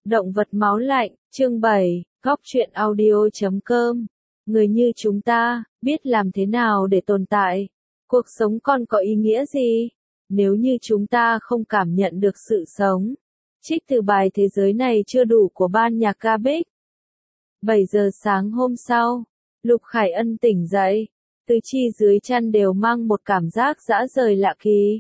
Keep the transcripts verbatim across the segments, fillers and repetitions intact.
Động vật máu lạnh, chương bảy, góc truyện audio chấm com. Người như chúng ta, biết làm thế nào để tồn tại? Cuộc sống còn có ý nghĩa gì? Nếu như chúng ta không cảm nhận được sự sống. Trích từ bài Thế giới này chưa đủ của ban nhạc ca Bích. bảy giờ sáng hôm sau, Lục Khải Ân tỉnh dậy. Tứ chi dưới chăn đều mang một cảm giác dã rời lạ kỳ.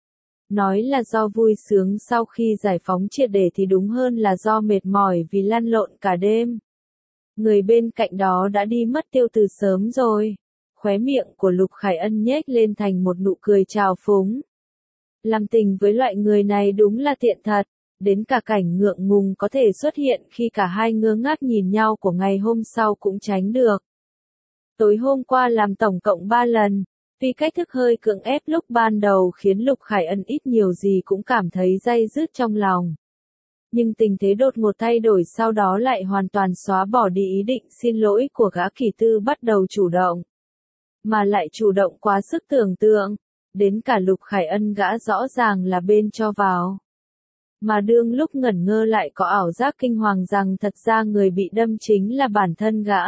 Nói là do vui sướng sau khi giải phóng triệt để thì đúng hơn là do mệt mỏi vì lăn lộn cả đêm. Người bên cạnh đó đã đi mất tiêu từ sớm rồi. Khóe miệng của Lục Khải Ân nhếch lên thành một nụ cười trào phúng. Làm tình với loại người này đúng là tiện thật, đến cả cảnh ngượng ngùng có thể xuất hiện khi cả hai ngơ ngác nhìn nhau của ngày hôm sau cũng tránh được. Tối hôm qua làm tổng cộng ba lần. Vì cách thức hơi cưỡng ép lúc ban đầu khiến Lục Khải Ân ít nhiều gì cũng cảm thấy day dứt trong lòng. Nhưng tình thế đột ngột thay đổi sau đó lại hoàn toàn xóa bỏ đi ý định xin lỗi của gã Kỳ Tư bắt đầu chủ động. Mà lại chủ động quá sức tưởng tượng, đến cả Lục Khải Ân gã rõ ràng là bên cho vào. Mà đương lúc ngẩn ngơ lại có ảo giác kinh hoàng rằng thật ra người bị đâm chính là bản thân gã.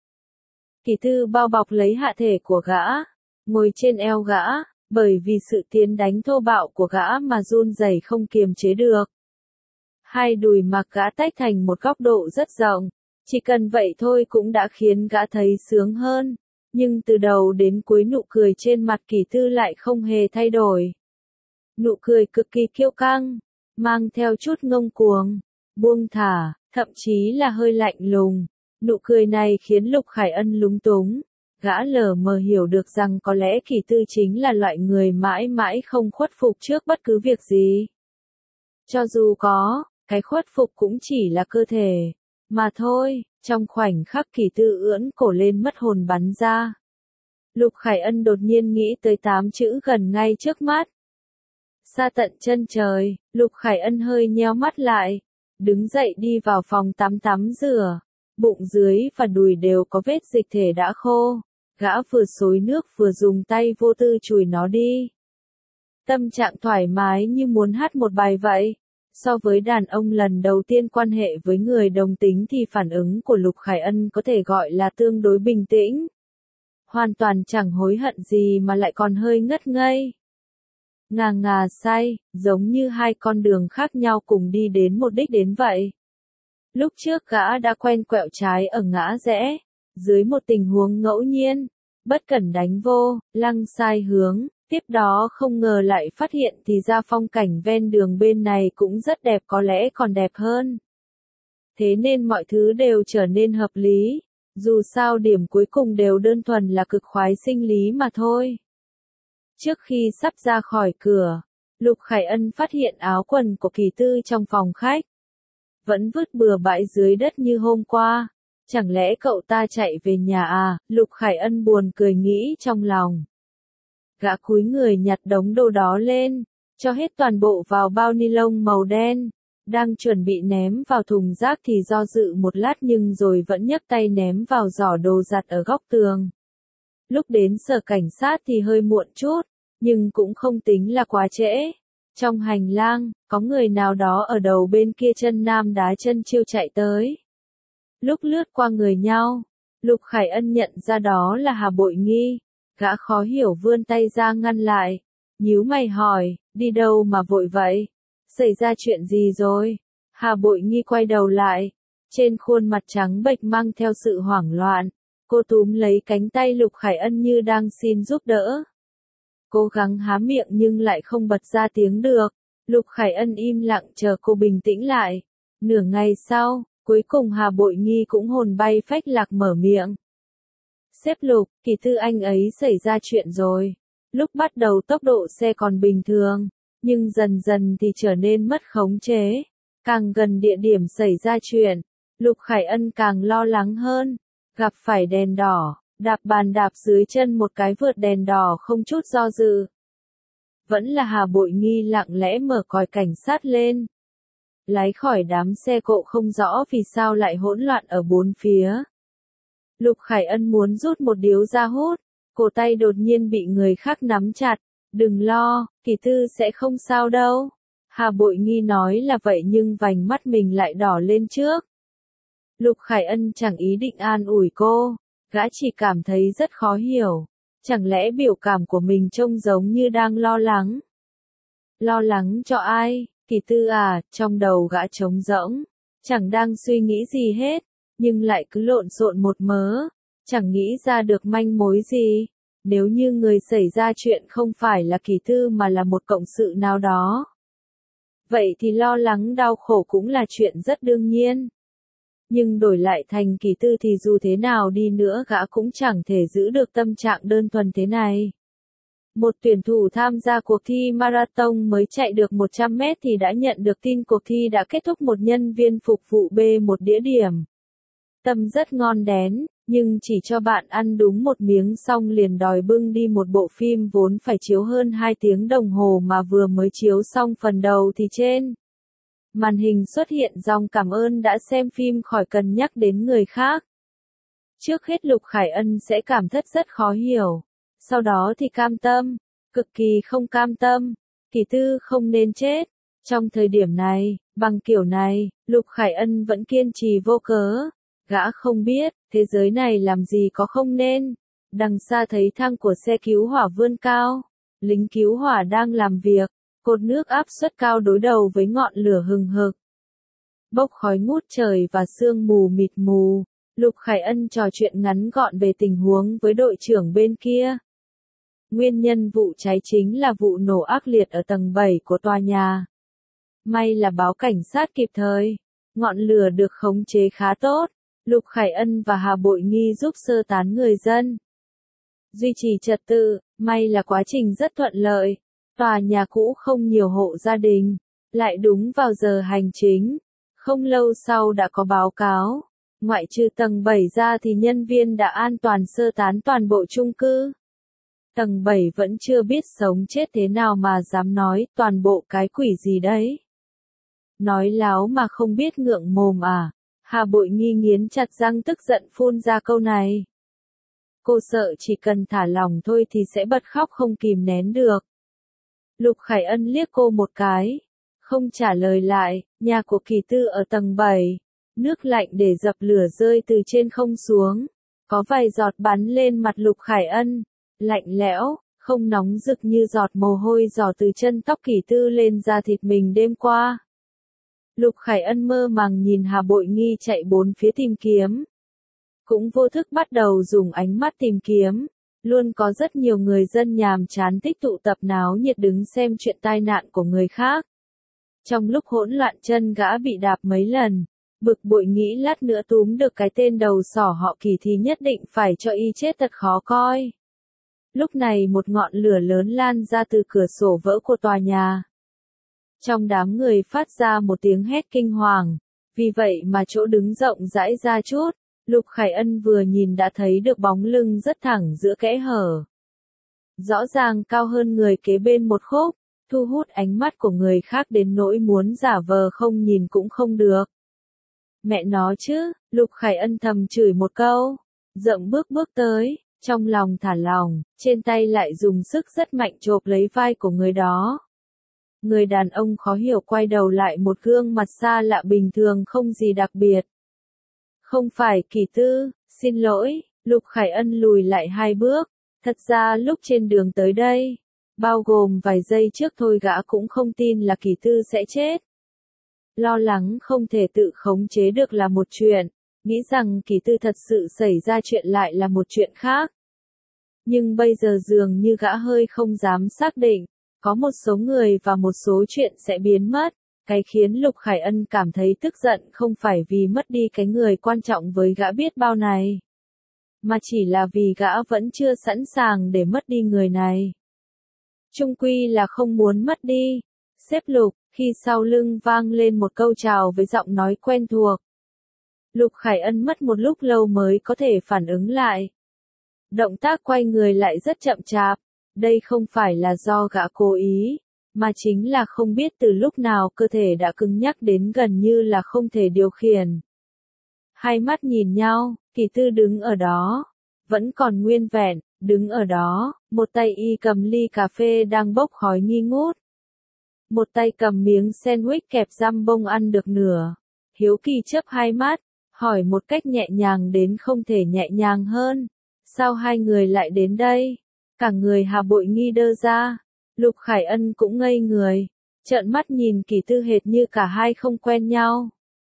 Kỳ Tư bao bọc lấy hạ thể của gã. Ngồi trên eo gã, bởi vì sự tiến đánh thô bạo của gã mà run rẩy không kiềm chế được. Hai đùi mặc gã tách thành một góc độ rất rộng, chỉ cần vậy thôi cũng đã khiến gã thấy sướng hơn, nhưng từ đầu đến cuối nụ cười trên mặt Kỳ Tư lại không hề thay đổi. Nụ cười cực kỳ kiêu căng, mang theo chút ngông cuồng, buông thả, thậm chí là hơi lạnh lùng. Nụ cười này khiến Lục Khải Ân lúng túng. Gã lờ mờ hiểu được rằng có lẽ Kỳ Tư chính là loại người mãi mãi không khuất phục trước bất cứ việc gì. Cho dù có, cái khuất phục cũng chỉ là cơ thể, mà thôi. Trong khoảnh khắc Kỳ Tư ưỡn cổ lên mất hồn bắn ra. Lục Khải Ân đột nhiên nghĩ tới tám chữ gần ngay trước mắt. Xa tận chân trời, Lục Khải Ân hơi nheo mắt lại, đứng dậy đi vào phòng tắm tắm rửa. Bụng dưới và đùi đều có vết dịch thể đã khô. Gã vừa xối nước vừa dùng tay vô tư chùi nó đi. Tâm trạng thoải mái như muốn hát một bài vậy. So với đàn ông lần đầu tiên quan hệ với người đồng tính thì phản ứng của Lục Khải Ân có thể gọi là tương đối bình tĩnh. Hoàn toàn chẳng hối hận gì mà lại còn hơi ngất ngây. Ngà ngà say, giống như hai con đường khác nhau cùng đi đến một đích đến vậy. Lúc trước gã đã quen quẹo trái ở ngã rẽ. Dưới một tình huống ngẫu nhiên, bất cẩn đánh vô, lăng sai hướng, tiếp đó không ngờ lại phát hiện thì ra phong cảnh ven đường bên này cũng rất đẹp, có lẽ còn đẹp hơn. Thế nên mọi thứ đều trở nên hợp lý, dù sao điểm cuối cùng đều đơn thuần là cực khoái sinh lý mà thôi. Trước khi sắp ra khỏi cửa, Lục Khải Ân phát hiện áo quần của Kỳ Tư trong phòng khách. Vẫn vứt bừa bãi dưới đất như hôm qua. Chẳng lẽ cậu ta chạy về nhà à? Lục Khải Ân buồn cười nghĩ trong lòng. Gã cúi người nhặt đống đồ đó lên, cho hết toàn bộ vào bao ni lông màu đen, đang chuẩn bị ném vào thùng rác thì do dự một lát nhưng rồi vẫn nhấc tay ném vào giỏ đồ giặt ở góc tường. Lúc đến sở cảnh sát thì hơi muộn chút, nhưng cũng không tính là quá trễ. Trong hành lang, có người nào đó ở đầu bên kia chân nam đá chân chiêu chạy tới. Lúc lướt qua người nhau, Lục Khải Ân nhận ra đó là Hà Bội Nghi. Gã khó hiểu vươn tay ra ngăn lại, nhíu mày hỏi, đi đâu mà vội vậy? Xảy ra chuyện gì rồi? Hà Bội Nghi quay đầu lại, trên khuôn mặt trắng bệch mang theo sự hoảng loạn. Cô túm lấy cánh tay Lục Khải Ân như đang xin giúp đỡ. Cố gắng há miệng nhưng lại không bật ra tiếng được. Lục Khải Ân im lặng chờ cô bình tĩnh lại. Nửa ngày sau, cuối cùng Hà Bội Nghi cũng hồn bay phách lạc mở miệng. Sếp Lục, Kỳ Tư anh ấy xảy ra chuyện rồi. Lúc bắt đầu tốc độ xe còn bình thường, nhưng dần dần thì trở nên mất khống chế. Càng gần địa điểm xảy ra chuyện, Lục Khải Ân càng lo lắng hơn. Gặp phải đèn đỏ, đạp bàn đạp dưới chân một cái vượt đèn đỏ không chút do dự. Vẫn là Hà Bội Nghi lặng lẽ mở còi cảnh sát lên. Lái khỏi đám xe cộ không rõ vì sao lại hỗn loạn ở bốn phía. Lục Khải Ân muốn rút một điếu ra hút, cổ tay đột nhiên bị người khác nắm chặt. Đừng lo, Kỳ Tư sẽ không sao đâu. Hà Bội Nghi nói là vậy nhưng vành mắt mình lại đỏ lên trước. Lục Khải Ân chẳng ý định an ủi cô, gã chỉ cảm thấy rất khó hiểu. Chẳng lẽ biểu cảm của mình trông giống như đang lo lắng? Lo lắng cho ai? Kỳ Tư à, trong đầu gã trống rỗng, chẳng đang suy nghĩ gì hết, nhưng lại cứ lộn xộn một mớ, chẳng nghĩ ra được manh mối gì. Nếu như người xảy ra chuyện không phải là Kỳ Tư mà là một cộng sự nào đó, vậy thì lo lắng đau khổ cũng là chuyện rất đương nhiên. Nhưng đổi lại thành Kỳ Tư thì dù thế nào đi nữa gã cũng chẳng thể giữ được tâm trạng đơn thuần thế này. Một tuyển thủ tham gia cuộc thi marathon mới chạy được một trăm mét thì đã nhận được tin cuộc thi đã kết thúc, một nhân viên phục vụ bê một đĩa điểm tâm rất ngon đén, nhưng chỉ cho bạn ăn đúng một miếng xong liền đòi bưng đi một bộ phim vốn phải chiếu hơn hai tiếng đồng hồ mà vừa mới chiếu xong phần đầu thì trên màn hình xuất hiện dòng cảm ơn đã xem phim khỏi cần nhắc đến người khác. Trước hết Lục Khải Ân sẽ cảm thấy rất khó hiểu, sau đó thì cam tâm, cực kỳ không cam tâm. Kỳ Tư không nên chết. Trong thời điểm này, bằng kiểu này, Lục Khải Ân vẫn kiên trì vô cớ. Gã không biết, thế giới này làm gì có không nên. Đằng xa thấy thang của xe cứu hỏa vươn cao. Lính cứu hỏa đang làm việc. Cột nước áp suất cao đối đầu với ngọn lửa hừng hực. Bốc khói ngút trời và sương mù mịt mù. Lục Khải Ân trò chuyện ngắn gọn về tình huống với đội trưởng bên kia. Nguyên nhân vụ cháy chính là vụ nổ ác liệt ở tầng bảy của tòa nhà. May là báo cảnh sát kịp thời. Ngọn lửa được khống chế khá tốt. Lục Khải Ân và Hà Bội Nghi giúp sơ tán người dân, duy trì trật tự. May là quá trình rất thuận lợi. Tòa nhà cũ không nhiều hộ gia đình, lại đúng vào giờ hành chính. Không lâu sau đã có báo cáo. Ngoại trừ tầng bảy ra thì nhân viên đã an toàn sơ tán toàn bộ chung cư. Tầng bảy vẫn chưa biết sống chết thế nào mà dám nói toàn bộ cái quỷ gì đấy. Nói láo mà không biết ngượng mồm à? Hà Bội Nghi nghiến chặt răng tức giận phun ra câu này. Cô sợ chỉ cần thả lỏng thôi thì sẽ bật khóc không kìm nén được. Lục Khải Ân liếc cô một cái, không trả lời lại. Nhà của Kỳ Tư ở tầng bảy. Nước lạnh để dập lửa rơi từ trên không xuống. Có vài giọt bắn lên mặt Lục Khải Ân. Lạnh lẽo, không nóng rực như giọt mồ hôi giò từ chân tóc Kỳ Tư lên da thịt mình đêm qua. Lục Khải Ân mơ màng nhìn Hà Bội Nghi chạy bốn phía tìm kiếm. Cũng vô thức bắt đầu dùng ánh mắt tìm kiếm. Luôn có rất nhiều người dân nhàm chán thích tụ tập náo nhiệt đứng xem chuyện tai nạn của người khác. Trong lúc hỗn loạn chân gã bị đạp mấy lần. Bực bội nghĩ lát nữa túm được cái tên đầu sỏ họ Kỳ thì nhất định phải cho y chết thật khó coi. Lúc này một ngọn lửa lớn lan ra từ cửa sổ vỡ của tòa nhà. Trong đám người phát ra một tiếng hét kinh hoàng. Vì vậy mà chỗ đứng rộng rãi ra chút. Lục Khải Ân vừa nhìn đã thấy được bóng lưng rất thẳng giữa kẽ hở. Rõ ràng cao hơn người kế bên một khúc, thu hút ánh mắt của người khác đến nỗi muốn giả vờ không nhìn cũng không được. Mẹ nó chứ, Lục Khải Ân thầm chửi một câu, dậm bước bước tới, trong lòng thả lỏng, trên tay lại dùng sức rất mạnh chộp lấy vai của người đó. Người đàn ông khó hiểu quay đầu lại, một gương mặt xa lạ bình thường không gì đặc biệt. Không phải Kỳ Tư, xin lỗi. Lục Khải Ân lùi lại hai bước. Thật ra lúc trên đường tới đây, bao gồm vài giây trước thôi gã cũng không tin là Kỳ Tư sẽ chết. Lo lắng không thể tự khống chế được là một chuyện, nghĩ rằng Kỳ Tư thật sự xảy ra chuyện lại là một chuyện khác. Nhưng bây giờ dường như gã hơi không dám xác định, có một số người và một số chuyện sẽ biến mất. Cái khiến Lục Khải Ân cảm thấy tức giận không phải vì mất đi cái người quan trọng với gã biết bao này, mà chỉ là vì gã vẫn chưa sẵn sàng để mất đi người này. Chung quy là không muốn mất đi. Sếp Lục, khi sau lưng vang lên một câu chào với giọng nói quen thuộc. Lục Khải Ân mất một lúc lâu mới có thể phản ứng lại. Động tác quay người lại rất chậm chạp. Đây không phải là do gã cố ý, mà chính là không biết từ lúc nào cơ thể đã cứng nhắc đến gần như là không thể điều khiển. Hai mắt nhìn nhau, Kỳ Tư đứng ở đó, vẫn còn nguyên vẹn, đứng ở đó, một tay y cầm ly cà phê đang bốc khói nghi ngút. một tay cầm miếng sandwich kẹp giam bông ăn được nửa. Hiếu kỳ chớp hai mắt, hỏi một cách nhẹ nhàng đến không thể nhẹ nhàng hơn. Sao hai người lại đến đây? Cả người Hà Bội Nghi đơ ra. Lục Khải Ân cũng ngây người, trợn mắt nhìn Kỳ Tư hệt như cả hai không quen nhau.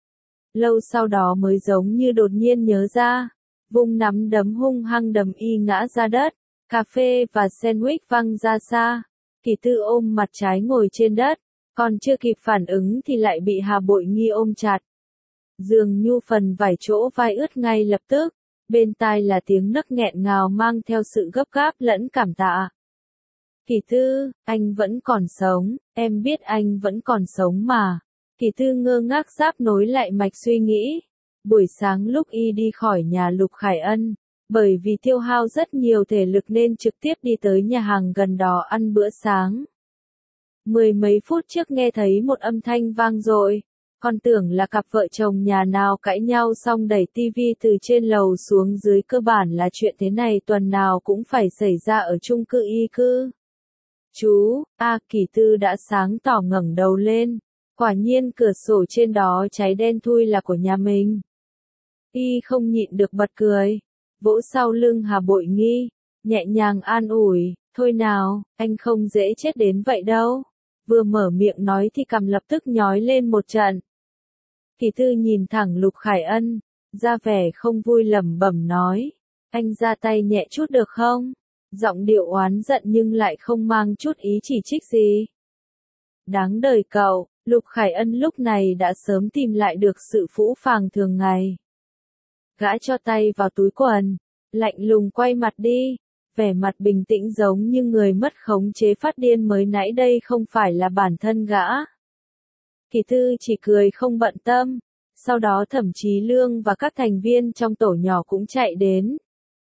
Lâu sau đó mới giống như đột nhiên nhớ ra, vung nắm đấm hung hăng đấm y ngã ra đất, cà phê và sandwich văng ra xa. Kỳ Tư ôm mặt trái ngồi trên đất, còn chưa kịp phản ứng thì lại bị Hà Bội Nghi ôm chặt. Dường như phần vải chỗ vai ướt ngay lập tức, bên tai là tiếng nấc nghẹn ngào mang theo sự gấp gáp lẫn cảm tạ. Kỳ Tư, anh vẫn còn sống, em biết anh vẫn còn sống mà. Kỳ Tư ngơ ngác giáp nối lại mạch suy nghĩ. Buổi sáng lúc y đi khỏi nhà Lục Khải Ân, bởi vì tiêu hao rất nhiều thể lực nên trực tiếp đi tới nhà hàng gần đó ăn bữa sáng. Mười mấy phút trước nghe thấy một âm thanh vang dội, còn tưởng là cặp vợ chồng nhà nào cãi nhau xong đẩy tivi từ trên lầu xuống dưới, cơ bản là chuyện thế này tuần nào cũng phải xảy ra ở chung cư y cư. Chú, a Kỳ Tư đã sáng tỏ ngẩng đầu lên, quả nhiên cửa sổ trên đó cháy đen thui là của nhà mình. Y không nhịn được bật cười, vỗ sau lưng Hà Bội Nghi, nhẹ nhàng an ủi, thôi nào, anh không dễ chết đến vậy đâu. Vừa mở miệng nói thì cằm lập tức nhói lên một trận. Kỳ Tư nhìn thẳng Lục Khải Ân, ra vẻ không vui lẩm bẩm nói, anh ra tay nhẹ chút được không? Giọng điệu oán giận nhưng lại không mang chút ý chỉ trích gì. Đáng đời cậu, Lục Khải Ân lúc này đã sớm tìm lại được sự phũ phàng thường ngày. Gã cho tay vào túi quần, lạnh lùng quay mặt đi, vẻ mặt bình tĩnh giống như người mất khống chế phát điên, mới nãy đây không phải là bản thân gã. Kỳ Tư chỉ cười không bận tâm, sau đó Thẩm Chí Lương và các thành viên trong tổ nhỏ cũng chạy đến.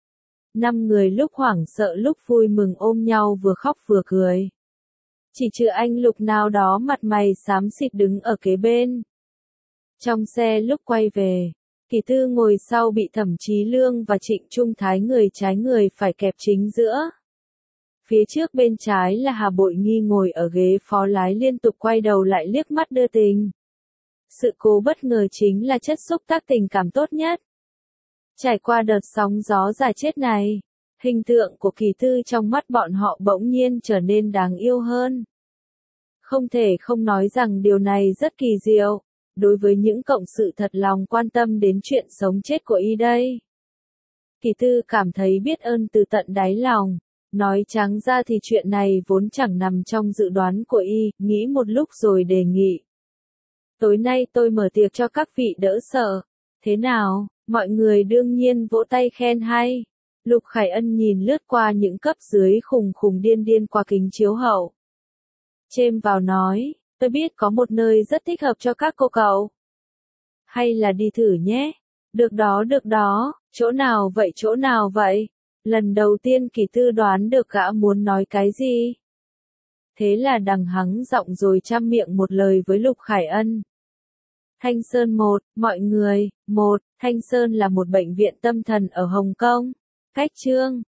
Năm người lúc hoảng sợ lúc vui mừng ôm nhau vừa khóc vừa cười. Chỉ trừ anh Lục nào đó mặt mày xám xịt đứng ở kế bên. Trong xe lúc quay về, Kỳ Tư ngồi sau bị Thẩm Chí Lương và Trịnh Trung Thái người trái người phải kẹp chính giữa. Phía trước bên trái là Hà Bội Nghi ngồi ở ghế phó lái liên tục quay đầu lại liếc mắt đưa tình. Sự cố bất ngờ chính là chất xúc tác tình cảm tốt nhất. Trải qua đợt sóng gió giả chết này, hình tượng của Kỳ Tư trong mắt bọn họ bỗng nhiên trở nên đáng yêu hơn. Không thể không nói rằng điều này rất kỳ diệu, đối với những cộng sự thật lòng quan tâm đến chuyện sống chết của y đây. Kỳ Tư cảm thấy biết ơn từ tận đáy lòng, nói trắng ra thì chuyện này vốn chẳng nằm trong dự đoán của y, nghĩ một lúc rồi đề nghị. Tối nay tôi mở tiệc cho các vị đỡ sợ, thế nào? Mọi người đương nhiên vỗ tay khen hay. Lục Khải Ân nhìn lướt qua những cấp dưới khùng khùng điên điên qua kính chiếu hậu. Chêm vào nói, tôi biết có một nơi rất thích hợp cho các cô cậu. Hay là đi thử nhé. Được đó được đó, chỗ nào vậy chỗ nào vậy? Lần đầu tiên Kỳ Tư đoán được gã muốn nói cái gì. Thế là đằng hắng giọng rồi trăm miệng một lời với Lục Khải Ân. Thanh Sơn một, mọi người, một, Thanh Sơn là một bệnh viện tâm thần ở Hồng Kông. Cách chương